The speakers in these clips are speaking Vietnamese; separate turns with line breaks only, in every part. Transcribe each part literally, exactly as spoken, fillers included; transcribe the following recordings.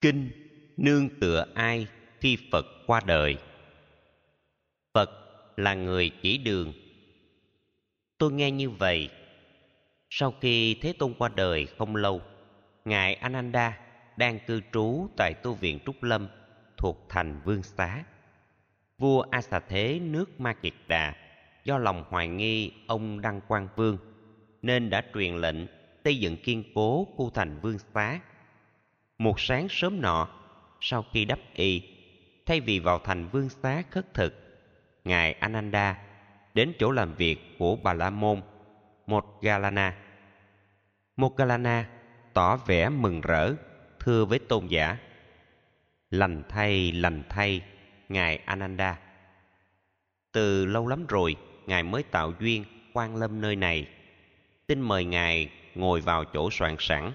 Kinh nương tựa ai khi Phật qua đời? Phật là người chỉ đường. Tôi nghe như vậy. Sau khi Thế Tôn qua đời không lâu, Ngài Ananda đang cư trú tại tu viện Trúc Lâm thuộc thành Vương Xá. Vua A Xà Thế nước Ma Kiệt Đà do lòng hoài nghi ông Đăng Quang Vương nên đã truyền lệnh xây dựng kiên cố khu thành Vương Xá. Một sáng sớm nọ, sau khi đắp y, thay vì vào thành Vương Xá khất thực, Ngài Ananda đến chỗ làm việc của Bà La Môn Moggallana. Moggallana tỏ vẻ mừng rỡ, thưa với tôn giả: Lành thay, lành thay, Ngài Ananda. Từ lâu lắm rồi, Ngài mới tạo duyên quan lâm nơi này. Xin mời Ngài ngồi vào chỗ soạn sẵn.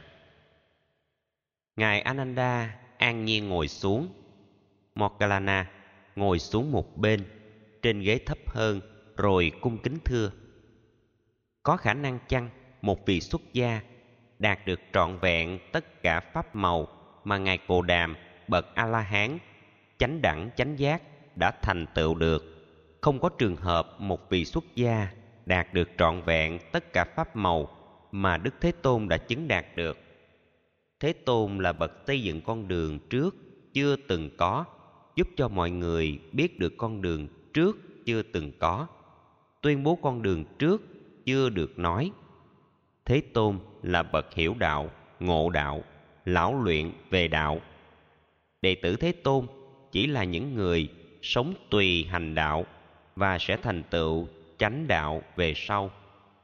Ngài Ananda an nhiên ngồi xuống. Moggallana ngồi xuống một bên, trên ghế thấp hơn, rồi cung kính thưa: Có khả năng chăng một vị xuất gia đạt được trọn vẹn tất cả pháp màu mà Ngài Cồ Đàm bậc A-la-hán chánh đẳng chánh giác đã thành tựu được? Không có trường hợp một vị xuất gia đạt được trọn vẹn tất cả pháp màu mà Đức Thế Tôn đã chứng đạt được. Thế Tôn là bậc xây dựng con đường trước chưa từng có, giúp cho mọi người biết được con đường trước chưa từng có, tuyên bố con đường trước chưa được nói. Thế Tôn là bậc hiểu đạo, ngộ đạo, lão luyện về đạo. Đệ tử Thế Tôn chỉ là những người sống tùy hành đạo và sẽ thành tựu chánh đạo về sau.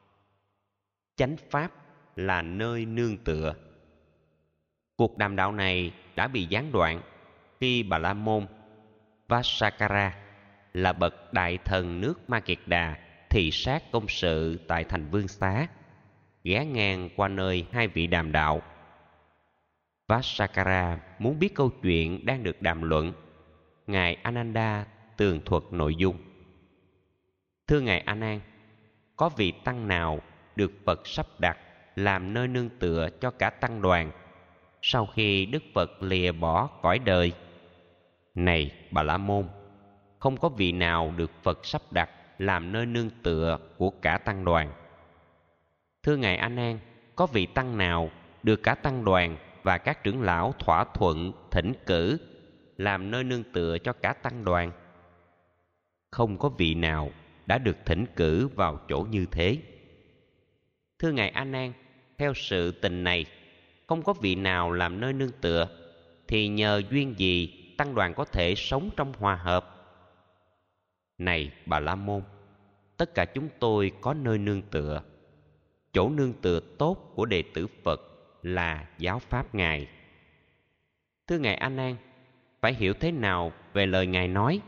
Chánh pháp là nơi nương tựa. Cuộc đàm đạo này đã bị gián đoạn khi Bà La Môn Vassakara là bậc đại thần nước Ma Kiệt Đà thị sát công sự tại thành Vương Xá, ghé ngang qua nơi hai vị đàm đạo. Vassakara muốn biết câu chuyện đang được đàm luận. Ngài Ananda tường thuật nội dung: Thưa Ngài A Nan, có vị tăng nào được Phật sắp đặt làm nơi nương tựa cho cả tăng đoàn sau khi Đức Phật lìa bỏ cõi đời? Này Bà La Môn, không có vị nào được Phật sắp đặt làm nơi nương tựa của cả tăng đoàn. Thưa Ngài A Nan, có vị tăng nào được cả tăng đoàn và các trưởng lão thỏa thuận thỉnh cử làm nơi nương tựa cho cả tăng đoàn? Không có vị nào đã được thỉnh cử vào chỗ như thế. Thưa Ngài A Nan, theo sự tình này, không có vị nào làm nơi nương tựa, thì nhờ duyên gì tăng đoàn có thể sống trong hòa hợp? Này Bà La Môn, tất cả chúng tôi có nơi nương tựa. Chỗ nương tựa tốt của đệ tử Phật là giáo pháp Ngài. Thưa Ngài A Nan, phải hiểu thế nào về lời Ngài nói?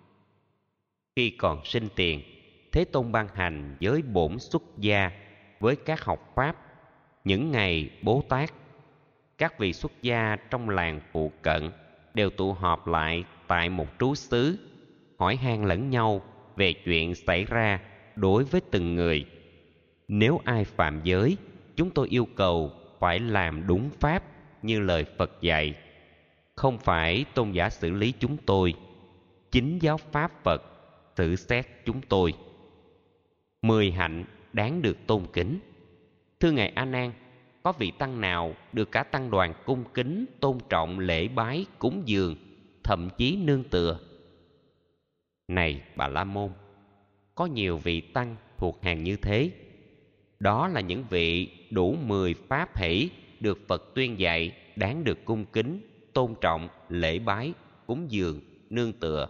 Khi còn sinh tiền, Thế Tôn ban hành giới bổn xuất gia với các học pháp. Những ngày Bố Tát, các vị xuất gia trong làng phụ cận đều tụ họp lại tại một trú xứ, hỏi han lẫn nhau về chuyện xảy ra đối với từng người. Nếu ai phạm giới, chúng tôi yêu cầu phải làm đúng pháp như lời Phật dạy. Không phải tôn giả xử lý chúng tôi, chính giáo pháp Phật xử xét chúng tôi. Mười hạnh đáng được tôn kính. Thưa Ngài A Nan, có vị tăng nào được cả tăng đoàn cung kính, tôn trọng, lễ bái, cúng dường, thậm chí nương tựa? Này Bà La Môn, có nhiều vị tăng thuộc hàng như thế. Đó là những vị đủ mười pháp hỷ được Phật tuyên dạy, đáng được cung kính, tôn trọng, lễ bái, cúng dường, nương tựa.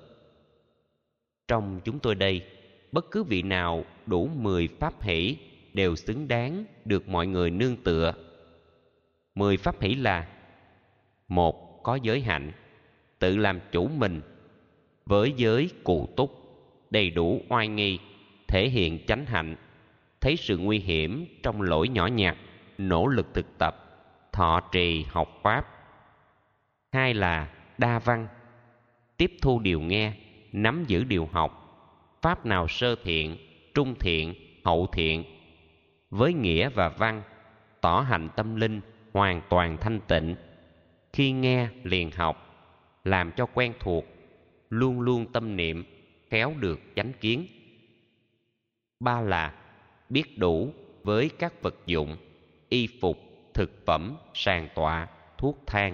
Trong chúng tôi đây, bất cứ vị nào đủ mười pháp hỷ đều xứng đáng được mọi người nương tựa. Mười pháp hỷ là: một, có giới hạnh, tự làm chủ mình, với giới cụ túc, đầy đủ oai nghi, thể hiện chánh hạnh, thấy sự nguy hiểm trong lỗi nhỏ nhặt, nỗ lực thực tập, thọ trì học pháp. Hai là đa văn, tiếp thu điều nghe, nắm giữ điều học, pháp nào sơ thiện, trung thiện, hậu thiện, với nghĩa và văn, tỏ hạnh tâm linh hoàn toàn thanh tịnh. khi nghe liền học, làm cho quen thuộc, luôn luôn tâm niệm, khéo được chánh kiến. Ba là biết đủ với các vật dụng, y phục, thực phẩm, sàn tọa, thuốc thang.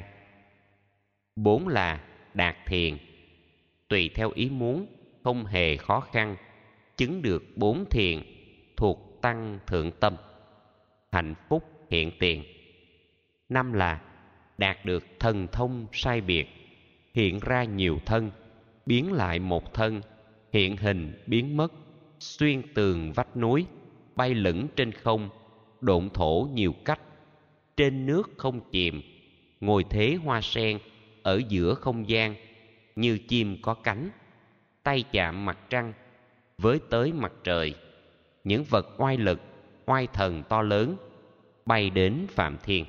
Bốn là đạt thiền, tùy theo ý muốn, không hề khó khăn, chứng được bốn thiền thuộc tăng thượng tâm, hạnh phúc hiện tiền. Năm là đạt được thần thông sai biệt, hiện ra nhiều thân, biến lại một thân, hiện hình biến mất, xuyên tường vách núi, bay lững trên không, độn thổ nhiều cách, trên nước không chìm, ngồi thế hoa sen, ở giữa không gian, như chim có cánh, tay chạm mặt trăng, với tới mặt trời, những vật oai lực, oai thần to lớn, bay đến phạm thiên.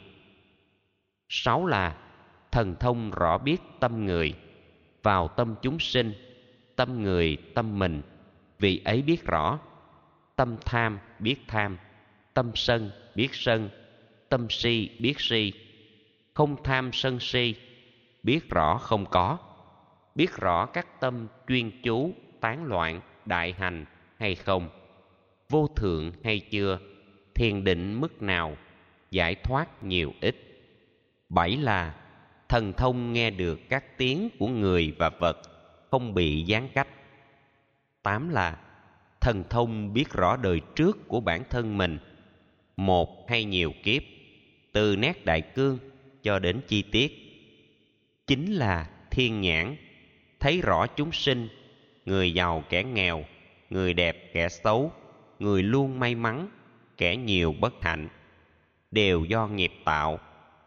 Sáu là thần thông rõ biết tâm người, vào tâm chúng sinh, tâm người tâm mình, vì ấy biết rõ. Tâm tham biết tham, tâm sân biết sân, tâm si biết si, không tham sân si, biết rõ không có, biết rõ các tâm chuyên chú, tán loạn, đại hành hay không, vô thượng hay chưa, thiền định mức nào, giải thoát nhiều ít. Bảy là thần thông nghe được các tiếng của người và vật, không bị gián cách. Tám là thần thông biết rõ đời trước của bản thân mình, một hay nhiều kiếp, từ nét đại cương cho đến chi tiết. Chính là thiên nhãn, thấy rõ chúng sinh, người giàu kẻ nghèo, người đẹp kẻ xấu, người luôn may mắn, kẻ nhiều bất hạnh, đều do nghiệp tạo.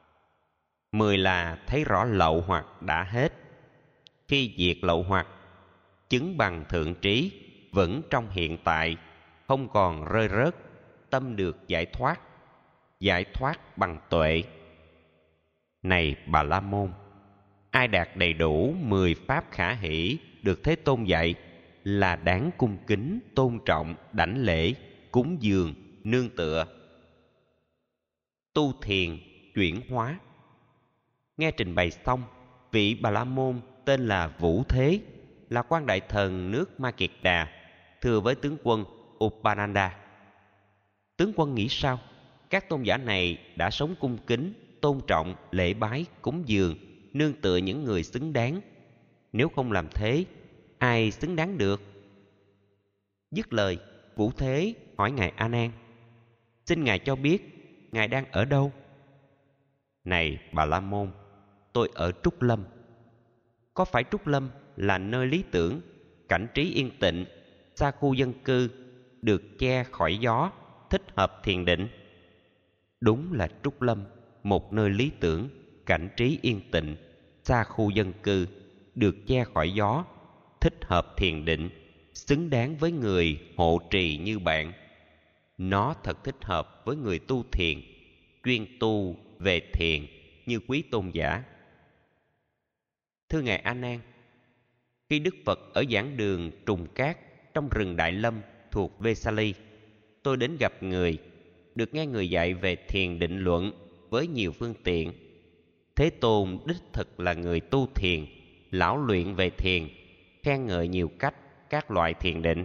Mười là thấy rõ lậu hoặc đã hết, khi diệt lậu hoặc, chứng bằng thượng trí, vẫn trong hiện tại, không còn rơi rớt, tâm được giải thoát, giải thoát bằng tuệ. Này Bà La Môn, ai đạt đầy đủ mười pháp khả hỷ được Thế Tôn dạy là đáng cung kính, tôn trọng, đảnh lễ, cúng dường, nương tựa. Tu thiền chuyển hóa. Nghe trình bày xong, vị Bà La Môn tên là Vũ Thế, là quan đại thần nước Ma Kiệt Đà, thưa với tướng quân Upananda. Tướng quân nghĩ sao? Các tôn giả này đã sống cung kính, tôn trọng, lễ bái, cúng dường, nương tựa những người xứng đáng. Nếu không làm thế, ai xứng đáng được? Dứt lời, Vũ Thế hỏi ngài A Nan: xin ngài cho biết ngài đang ở đâu? Này Bà La Môn, tôi ở Trúc Lâm. Có phải Trúc Lâm là nơi lý tưởng, cảnh trí yên tịnh, xa khu dân cư, được che khỏi gió, thích hợp thiền định? Đúng là Trúc Lâm, một nơi lý tưởng, cảnh trí yên tịnh, xa khu dân cư, được che khỏi gió, thích hợp thiền định, xứng đáng với người hộ trì như bạn. Nó thật thích hợp với người tu thiền, chuyên tu về thiền như quý tôn giả. Thưa ngài A Nan, khi Đức Phật ở giảng đường Trùng Cát trong rừng Đại Lâm thuộc Vesali, tôi đến gặp người, được nghe người dạy về thiền định luận với nhiều phương tiện. Thế Tôn đích thực là người tu thiền, lão luyện về thiền, khen ngợi nhiều cách các loại thiền định.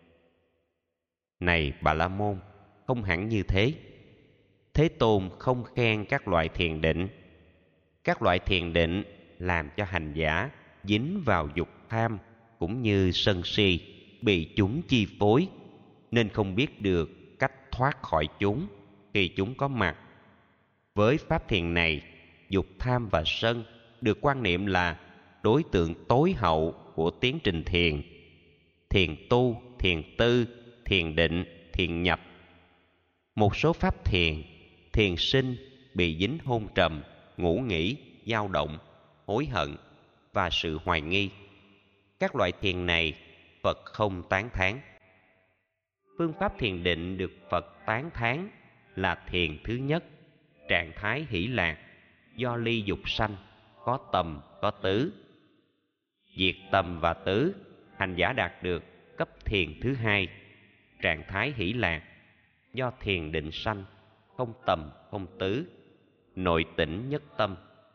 Này Bà La Môn, không hẳn như thế. Thế Tôn không khen các loại thiền định. Các loại thiền định làm cho hành giả dính vào dục tham cũng như sân si, bị chúng chi phối, nên không biết được cách thoát khỏi chúng khi chúng có mặt. Với pháp thiền này, dục tham và sân được quan niệm là đối tượng tối hậu của tiến trình thiền. Thiền tu, thiền tư, thiền định, thiền nhập. Một số pháp thiền, thiền sinh bị dính hôn trầm, ngủ nghỉ, dao động, hối hận và sự hoài nghi. Các loại thiền này Phật không tán thán. Phương pháp thiền định được Phật tán thán là thiền thứ nhất, trạng thái hỷ lạc, do ly dục sanh, có tầm có tứ. Diệt tầm và tứ, hành giả đạt được cấp thiền thứ hai, trạng thái hỷ lạc, do thiền định sanh, không tầm không tứ, nội tỉnh nhất tâm.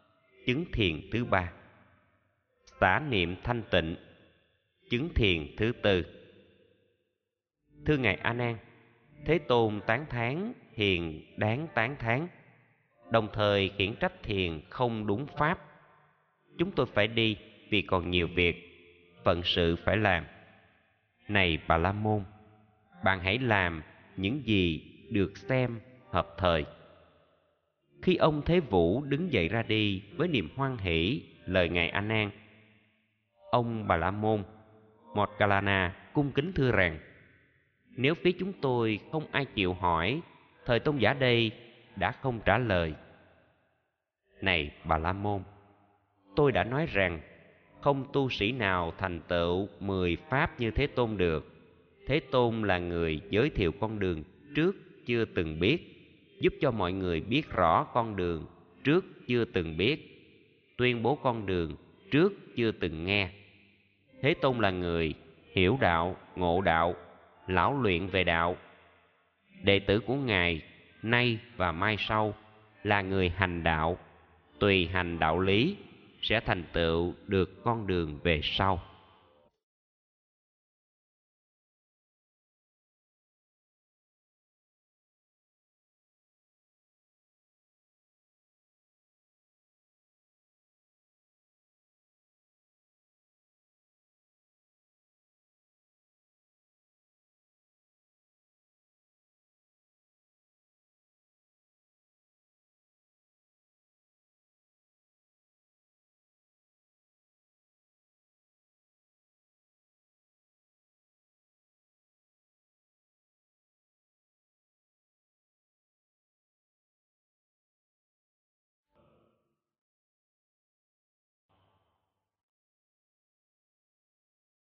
chứng thiền thứ ba. Xả niệm thanh tịnh, chứng thiền thứ tư. Thưa Ngài A Nan, Thế Tôn tán thán thiền đáng tán thán, đồng thời khiển trách thiền không đúng pháp. Chúng tôi phải đi vì còn nhiều việc, phận sự phải làm. Này Bà La Môn, bạn hãy làm những gì được xem hợp thời. Khi ông Thế Vũ đứng dậy ra đi với niềm hoan hỷ lời Ngài A Nan, ông Bà La Môn Moggallana cung kính thưa rằng: nếu phía chúng tôi không ai chịu hỏi, thời tôn giả đây đã không trả lời. Này Bà La Môn, tôi đã nói rằng không tu sĩ nào thành tựu mười pháp như Thế Tôn được. Thế Tôn là người giới thiệu con đường trước chưa từng biết, giúp cho mọi người biết rõ con đường trước chưa từng biết, tuyên bố con đường trước chưa từng nghe. Thế Tôn là người hiểu đạo, ngộ đạo, lão luyện về đạo. Đệ tử của Ngài nay và mai sau là người hành đạo, tùy hành đạo lý sẽ thành tựu được con đường về sau.